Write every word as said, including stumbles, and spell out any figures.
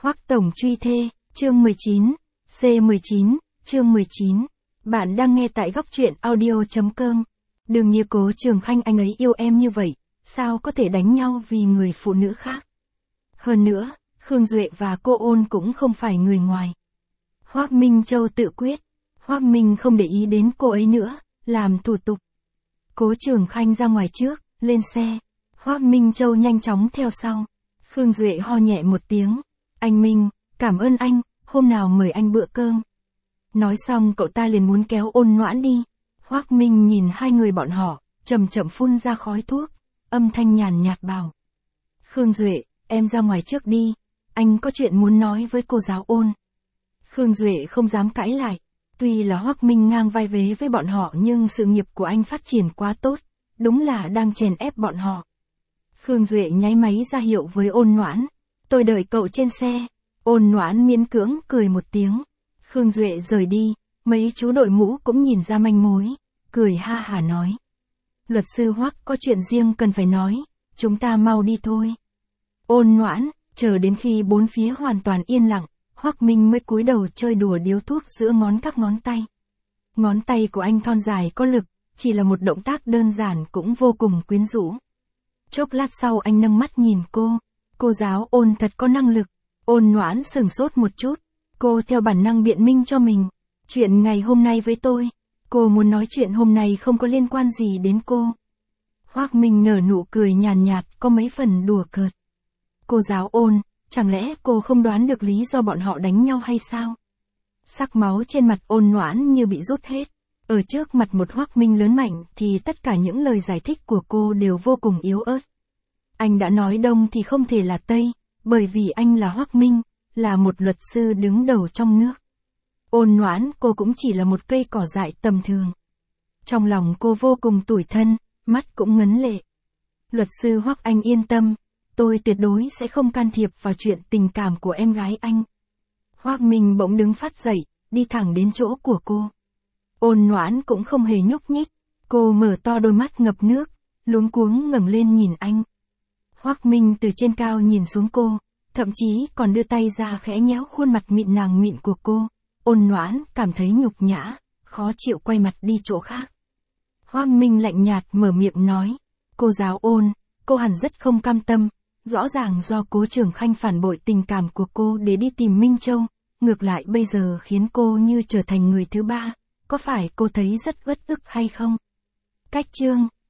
Hoắc tổng truy thê, chương mười chín, C mười chín, chương mười chín. Bạn đang nghe tại góc truyện audio chấm com. Đừng như Cố Trường Khanh, anh ấy yêu em như vậy, sao có thể đánh nhau vì người phụ nữ khác. Hơn nữa, Khương Duệ và cô Ôn cũng không phải người ngoài. Hoắc Minh Châu tự quyết, Hoắc Minh không để ý đến cô ấy nữa, làm thủ tục. Cố Trường Khanh ra ngoài trước, lên xe, Hoắc Minh Châu nhanh chóng theo sau. Khương Duệ ho nhẹ một tiếng, anh Minh, cảm ơn anh, hôm nào mời anh bữa cơm. Nói xong cậu ta liền muốn kéo Ôn Noãn đi. Hoắc Minh nhìn hai người bọn họ, chậm chậm phun ra khói thuốc, âm thanh nhàn nhạt bảo. Khương Duệ, em ra ngoài trước đi, anh có chuyện muốn nói với cô giáo Ôn. Khương Duệ không dám cãi lại, tuy là Hoắc Minh ngang vai vế với bọn họ nhưng sự nghiệp của anh phát triển quá tốt, đúng là đang chèn ép bọn họ. Khương Duệ nháy máy ra hiệu với Ôn Noãn, tôi đợi cậu trên xe. Ôn Noãn miễn cưỡng cười một tiếng. Khương Duệ rời đi, mấy chú đội mũ cũng nhìn ra manh mối, cười ha hả nói. Luật sư Hoắc có chuyện riêng cần phải nói, chúng ta mau đi thôi. Ôn Noãn, chờ đến khi bốn phía hoàn toàn yên lặng, Hoắc Minh mới cúi đầu chơi đùa điếu thuốc giữa ngón các ngón tay. Ngón tay của anh thon dài có lực, chỉ là một động tác đơn giản cũng vô cùng quyến rũ. Chốc lát sau anh nâng mắt nhìn cô, cô giáo Ôn thật có năng lực. Ôn Noãn sửng sốt một chút, cô theo bản năng biện minh cho mình. Chuyện ngày hôm nay với tôi, cô muốn nói chuyện hôm nay không có liên quan gì đến cô. Hoắc Minh nở nụ cười nhàn nhạt, có mấy phần đùa cợt. Cô giáo Ôn, chẳng lẽ cô không đoán được lý do bọn họ đánh nhau hay sao? Sắc máu trên mặt Ôn Noãn như bị rút hết. Ở trước mặt một Hoắc Minh lớn mạnh thì tất cả những lời giải thích của cô đều vô cùng yếu ớt. Anh đã nói đông thì không thể là tây, bởi vì anh là Hoắc Minh, là một luật sư đứng đầu trong nước. Ôn Noãn, cô cũng chỉ là một cây cỏ dại tầm thường. Trong lòng cô vô cùng tủi thân, mắt cũng ngấn lệ. Luật sư Hoắc, anh yên tâm, tôi tuyệt đối sẽ không can thiệp vào chuyện tình cảm của em gái anh. Hoắc Minh bỗng đứng phát dậy, đi thẳng đến chỗ của cô. Ôn Noãn cũng không hề nhúc nhích, cô mở to đôi mắt ngập nước, luống cuống ngẩng lên nhìn anh. Hoắc Minh từ trên cao nhìn xuống cô, thậm chí còn đưa tay ra khẽ nhéo khuôn mặt mịn nàng mịn của cô. Ôn Noãn cảm thấy nhục nhã, khó chịu quay mặt đi chỗ khác. Hoắc Minh lạnh nhạt mở miệng nói, cô giáo Ôn, cô hẳn rất không cam tâm, rõ ràng do Cố Trường Khanh phản bội tình cảm của cô để đi tìm Minh Châu, ngược lại bây giờ khiến cô như trở thành người thứ ba, có phải cô thấy rất uất ức hay không? Cách chương